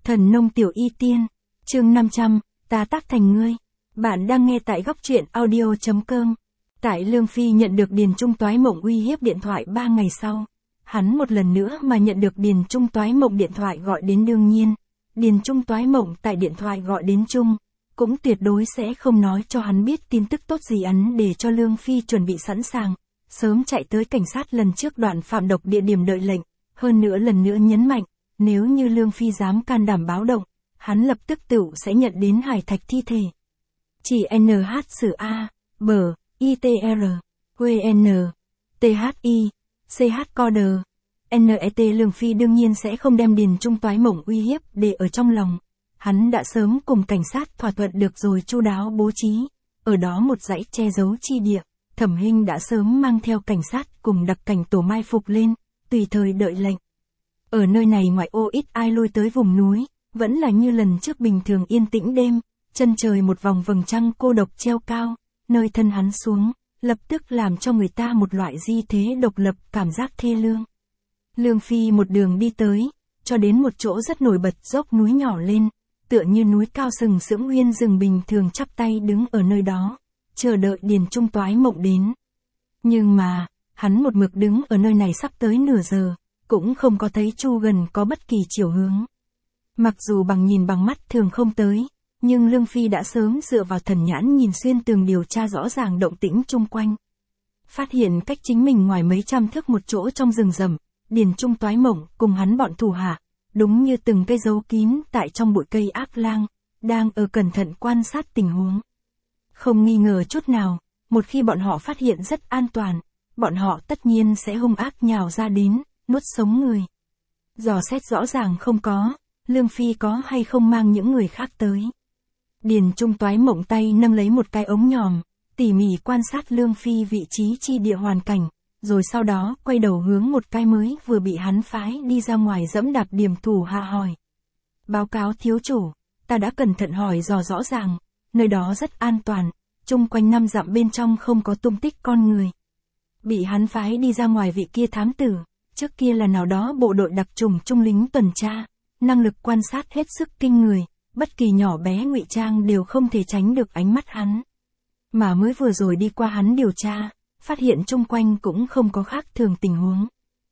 Thần nông tiểu y tiên, chương 500, ta tác thành ngươi. Bạn đang nghe tại góc truyện audio.com. Tại Lương Phi nhận được Điền Trung Toái Mộng uy hiếp điện thoại 3 ngày sau. Hắn một lần nữa mà nhận được Điền Trung Toái Mộng điện thoại gọi đến đương nhiên. Điền Trung Toái Mộng tại điện thoại gọi đến Trung, cũng tuyệt đối sẽ không nói cho hắn biết tin tức tốt gì ắn để cho Lương Phi chuẩn bị sẵn sàng. Sớm chạy tới cảnh sát lần trước đoạn phạm độc địa điểm đợi lệnh, hơn nữa lần nữa nhấn mạnh. Nếu như Lương Phi dám can đảm báo động, hắn lập tức tựu sẽ nhận đến hải thạch thi thể. Chỉ NH sử A, bờ, ITR, QN, THI, CH Coder, NET Lương Phi đương nhiên sẽ không đem Điền Trung Toái Mộng uy hiếp để ở trong lòng. Hắn đã sớm cùng cảnh sát thỏa thuận được rồi chu đáo bố trí, ở đó một dãy che giấu chi địa, Thẩm Hinh đã sớm mang theo cảnh sát cùng đặc cảnh tổ mai phục lên, tùy thời đợi lệnh. Ở nơi này ngoại ô ít ai lui tới vùng núi, vẫn là như lần trước bình thường yên tĩnh đêm, chân trời một vòng vầng trăng cô độc treo cao, nơi thân hắn xuống, lập tức làm cho người ta một loại di thế độc lập cảm giác thê lương. Lương Phi một đường đi tới, cho đến một chỗ rất nổi bật dốc núi nhỏ lên, tựa như núi cao sừng sững uyên rừng bình thường chắp tay đứng ở nơi đó, chờ đợi Điền Trung Toái Mộng đến. Nhưng mà, hắn một mực đứng ở nơi này sắp tới nửa giờ. Cũng không có thấy Chu gần có bất kỳ chiều hướng. Mặc dù nhìn bằng mắt thường không tới, nhưng Lương Phi đã sớm dựa vào thần nhãn nhìn xuyên tường điều tra rõ ràng động tĩnh chung quanh. Phát hiện cách chính mình ngoài mấy trăm thước một chỗ trong rừng rậm, Điền Trung Toái Mộng cùng hắn bọn thủ hạ, đúng như từng cây dấu kín tại trong bụi cây ác lang, đang ở cẩn thận quan sát tình huống. Không nghi ngờ chút nào, một khi bọn họ phát hiện rất an toàn, bọn họ tất nhiên sẽ hung ác nhào ra đến. Nuốt sống người. Dò xét rõ ràng không có, Lương Phi có hay không mang những người khác tới. Điền Trung Toái Mộng tay nâng lấy một cái ống nhòm, tỉ mỉ quan sát Lương Phi vị trí chi địa hoàn cảnh, rồi sau đó quay đầu hướng một cái mới vừa bị hắn phái đi ra ngoài dẫm đạp điểm thủ hạ hỏi. Báo cáo thiếu chủ, ta đã cẩn thận hỏi dò rõ ràng, nơi đó rất an toàn, chung quanh 5 dặm bên trong không có tung tích con người. Bị hắn phái đi ra ngoài vị kia thám tử. Trước kia là nào đó bộ đội đặc trùng trung lính tuần tra, năng lực quan sát hết sức kinh người, bất kỳ nhỏ bé ngụy trang đều không thể tránh được ánh mắt hắn. Mà mới vừa rồi đi qua hắn điều tra, phát hiện chung quanh cũng không có khác thường tình huống.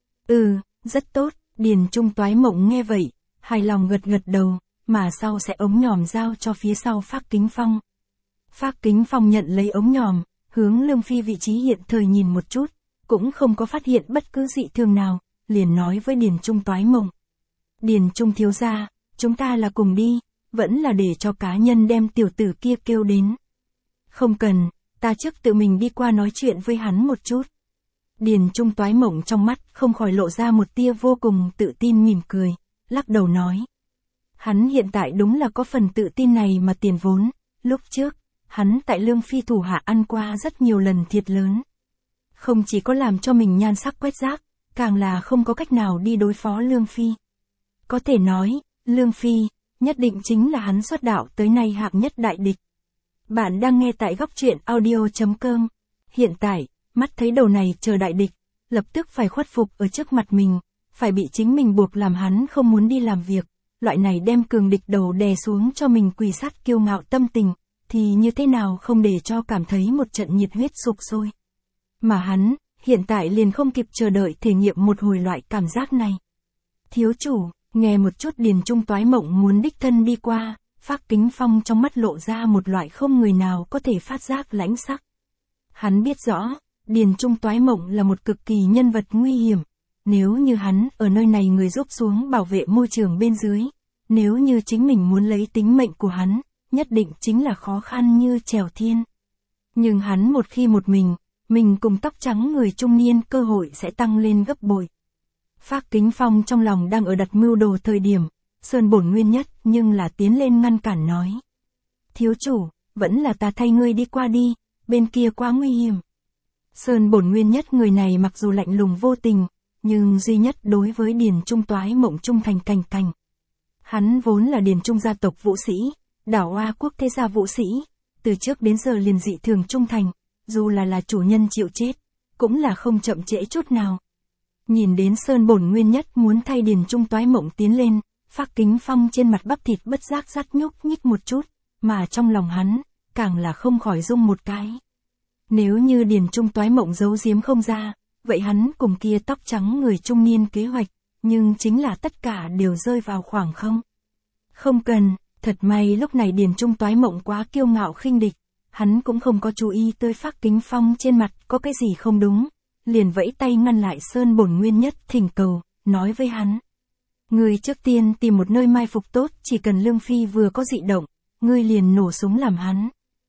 Rất tốt, Điền Trung Toái Mộng nghe vậy, hài lòng gật gật đầu, mà sau sẽ ống nhòm giao cho phía sau Phác Kính Phong. Phác Kính Phong nhận lấy ống nhòm, hướng Lương Phi vị trí hiện thời nhìn một chút. Cũng không có phát hiện bất cứ dị thường nào, liền nói với Điền Trung Toái Mộng. Điền Trung thiếu gia, chúng ta là cùng đi, vẫn là để cho cá nhân đem tiểu tử kia kêu đến. Không cần, ta trước tự mình đi qua nói chuyện với hắn một chút. Điền Trung Toái Mộng trong mắt không khỏi lộ ra một tia vô cùng tự tin mỉm cười, lắc đầu nói. Hắn hiện tại đúng là có phần tự tin này mà tiền vốn, lúc trước, hắn tại Lương Phi thủ hạ ăn qua rất nhiều lần thiệt lớn. Không chỉ có làm cho mình nhan sắc quét rác, càng là không có cách nào đi đối phó Lương Phi. Có thể nói, Lương Phi, nhất định chính là hắn xuất đạo tới nay hạng nhất đại địch. Bạn đang nghe tại góc truyện audio.com. Hiện tại, mắt thấy đầu này chờ đại địch, lập tức phải khuất phục ở trước mặt mình, phải bị chính mình buộc làm hắn không muốn đi làm việc, loại này đem cường địch đầu đè xuống cho mình quỳ sát kiêu ngạo tâm tình, thì như thế nào không để cho cảm thấy một trận nhiệt huyết sục sôi. Mà hắn, hiện tại liền không kịp chờ đợi thể nghiệm một hồi loại cảm giác này. Thiếu chủ, nghe một chút Điền Trung Toái Mộng muốn đích thân đi qua, Phác Kính Phong trong mắt lộ ra một loại không người nào có thể phát giác lãnh sắc. Hắn biết rõ, Điền Trung Toái Mộng là một cực kỳ nhân vật nguy hiểm. Nếu như hắn ở nơi này người giúp xuống bảo vệ môi trường bên dưới, nếu như chính mình muốn lấy tính mệnh của hắn, nhất định chính là khó khăn như trèo thiên. Nhưng hắn một khi một mình cùng tóc trắng người trung niên cơ hội sẽ tăng lên gấp bội. Phác Kính Phong trong lòng đang ở đặt mưu đồ thời điểm, Sơn Bổn Nguyên Nhất nhưng là tiến lên ngăn cản nói. Thiếu chủ, vẫn là ta thay ngươi đi qua đi, bên kia quá nguy hiểm. Sơn Bổn Nguyên Nhất người này mặc dù lạnh lùng vô tình, nhưng duy nhất đối với Điền Trung Toái Mộng trung thành cành cành. Hắn vốn là Điền Trung gia tộc vũ sĩ, đảo Hoa quốc thế gia vũ sĩ, từ trước đến giờ liền dị thường trung thành. Dù là chủ nhân chịu chết, cũng là không chậm trễ chút nào. Nhìn đến Sơn Bổn Nguyên Nhất muốn thay Điền Trung Toái Mộng tiến lên, Phác Kính Phong trên mặt bắp thịt bất giác rát nhúc nhích một chút, mà trong lòng hắn, càng là không khỏi rung một cái. Nếu như Điền Trung Toái Mộng giấu giếm không ra, vậy hắn cùng kia tóc trắng người trung niên kế hoạch, nhưng chính là tất cả đều rơi vào khoảng không. Không cần, thật may lúc này Điền Trung Toái Mộng quá kiêu ngạo khinh địch, hắn cũng không có chú ý tới Phác Kính Phong trên mặt có cái gì không đúng, liền vẫy tay ngăn lại Sơn Bổn Nguyên Nhất thỉnh cầu, nói với hắn. Ngươi trước tiên tìm một nơi mai phục tốt, chỉ cần Lương Phi vừa có dị động, ngươi liền nổ súng làm hắn.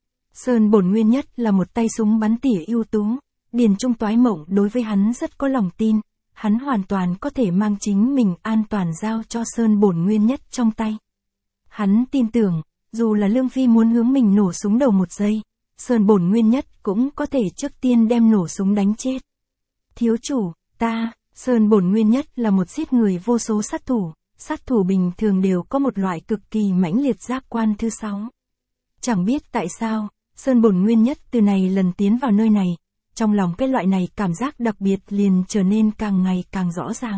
Sơn Bổn Nguyên Nhất là một tay súng bắn tỉa ưu tú, Điền Trung Toái Mộng đối với hắn rất có lòng tin, hắn hoàn toàn có thể mang chính mình an toàn giao cho Sơn Bổn Nguyên Nhất trong tay. Hắn tin tưởng, dù là Lương Phi muốn hướng mình nổ súng đầu một giây, Sơn Bổn Nguyên Nhất cũng có thể trước tiên đem nổ súng đánh chết. Thiếu chủ, Sơn Bổn Nguyên Nhất là một giết người vô số sát thủ bình thường đều có một loại cực kỳ mãnh liệt giác quan thứ 6. Chẳng biết tại sao, Sơn Bổn Nguyên Nhất từ này lần tiến vào nơi này, trong lòng cái loại này cảm giác đặc biệt liền trở nên càng ngày càng rõ ràng.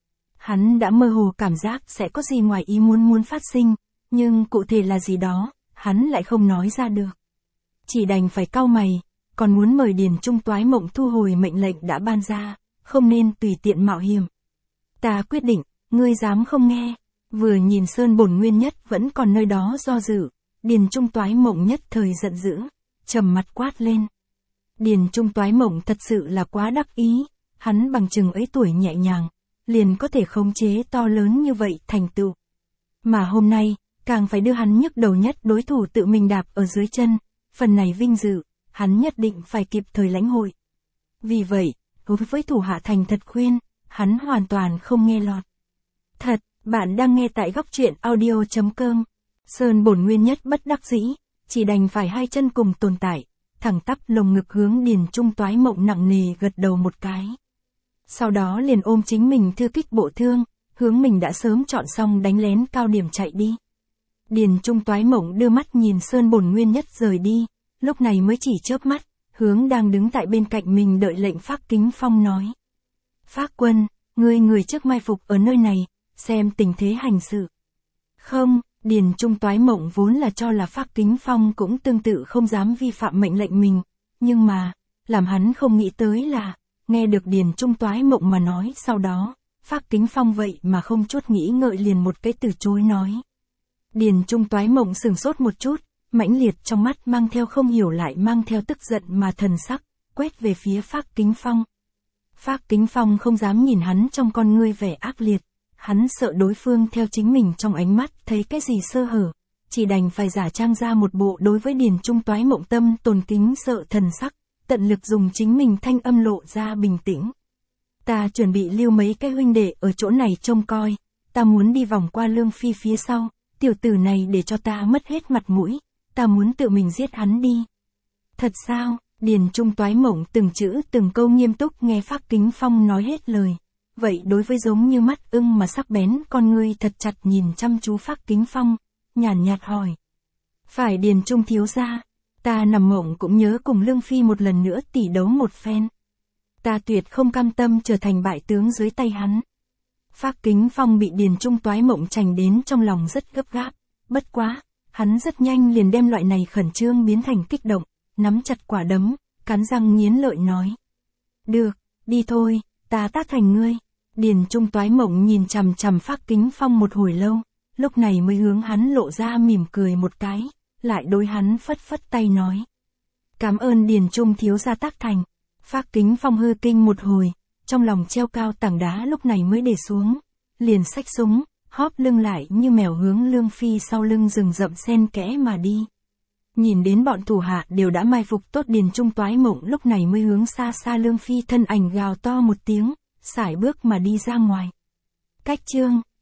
Hắn đã mơ hồ cảm giác sẽ có gì ngoài ý muốn phát sinh, nhưng cụ thể là gì đó, hắn lại không nói ra được. Chỉ đành phải cau mày, còn muốn mời Điền Trung Toái Mộng thu hồi mệnh lệnh đã ban ra, không nên tùy tiện mạo hiểm. Ta quyết định, ngươi dám không nghe. Vừa nhìn Sơn Bổn Nguyên Nhất vẫn còn nơi đó do dự, Điền Trung Toái Mộng nhất thời giận dữ, trầm mặt quát lên. Điền Trung Toái Mộng thật sự là quá đắc ý, hắn bằng chừng ấy tuổi nhẹ nhàng, liền có thể khống chế to lớn như vậy thành tựu. Mà hôm nay, càng phải đưa hắn nhức đầu nhất đối thủ tự mình đạp ở dưới chân, phần này vinh dự, hắn nhất định phải kịp thời lãnh hội. Vì vậy, đối với thủ hạ thành thật khuyên, hắn hoàn toàn không nghe lọt. Thật, bạn đang nghe tại góc truyện audio.com. Sơn Bổn Nguyên Nhất bất đắc dĩ, chỉ đành phải hai chân cùng tồn tại, thẳng tắp lồng ngực hướng Điền Trung Toái Mộng nặng nề gật đầu một cái. Sau đó liền ôm chính mình thư kích bộ thương, hướng mình đã sớm chọn xong đánh lén cao điểm chạy đi. Điền Trung Toái Mộng đưa mắt nhìn Sơn Bổn Nguyên Nhất rời đi, lúc này mới chỉ chớp mắt, hướng đang đứng tại bên cạnh mình đợi lệnh Phác Kính Phong nói. Phác quân, người trước mai phục ở nơi này, xem tình thế hành sự. Không, Điền Trung Toái Mộng vốn là cho là Phác Kính Phong cũng tương tự không dám vi phạm mệnh lệnh mình, nhưng mà, làm hắn không nghĩ tới là, nghe được Điền Trung Toái Mộng mà nói sau đó, Phác Kính Phong vậy mà không chút nghĩ ngợi liền một cái từ chối nói. Điền Trung Toái Mộng sửng sốt một chút, mãnh liệt trong mắt mang theo không hiểu lại mang theo tức giận mà thần sắc, quét về phía Phác Kính Phong. Phác Kính Phong không dám nhìn hắn trong con ngươi vẻ ác liệt, hắn sợ đối phương theo chính mình trong ánh mắt thấy cái gì sơ hở, chỉ đành phải giả trang ra một bộ đối với Điền Trung Toái Mộng tâm tồn kính sợ thần sắc, tận lực dùng chính mình thanh âm lộ ra bình tĩnh. Ta chuẩn bị lưu mấy cái huynh đệ ở chỗ này trông coi, ta muốn đi vòng qua Lương Phi phía sau, tiểu tử này để cho ta mất hết mặt mũi, ta muốn tự mình giết hắn đi. Thật sao? Điền Trung Toái Mộng từng chữ từng câu nghiêm túc nghe Phác Kính Phong nói hết lời. Vậy đối với giống như mắt ưng mà sắc bén con ngươi thật chặt nhìn chăm chú Phác Kính Phong, nhàn nhạt hỏi. Phải Điền Trung thiếu gia, ta nằm mộng cũng nhớ cùng Lương Phi một lần nữa tỉ đấu một phen. Ta tuyệt không cam tâm trở thành bại tướng dưới tay hắn. Phác Kính Phong bị Điền Trung Toái Mộng chành đến trong lòng rất gấp gáp, bất quá, hắn rất nhanh liền đem loại này khẩn trương biến thành kích động, nắm chặt quả đấm, cắn răng nghiến lợi nói. Được, đi thôi, ta tác thành ngươi. Điền Trung Toái Mộng nhìn chằm chằm Phác Kính Phong một hồi lâu, lúc này mới hướng hắn lộ ra mỉm cười một cái, lại đối hắn phất phất tay nói. Cảm ơn Điền Trung thiếu gia tác thành. Phác Kính Phong hư kinh một hồi, trong lòng treo cao tảng đá lúc này mới để xuống, liền xách súng, hóp lưng lại như mèo hướng Lương Phi sau lưng rừng rậm xen kẽ mà đi. Nhìn đến bọn thủ hạ đều đã mai phục tốt, Điền Trung Toái Mộng lúc này mới hướng xa xa Lương Phi thân ảnh gào to một tiếng, sải bước mà đi ra ngoài. Cách chương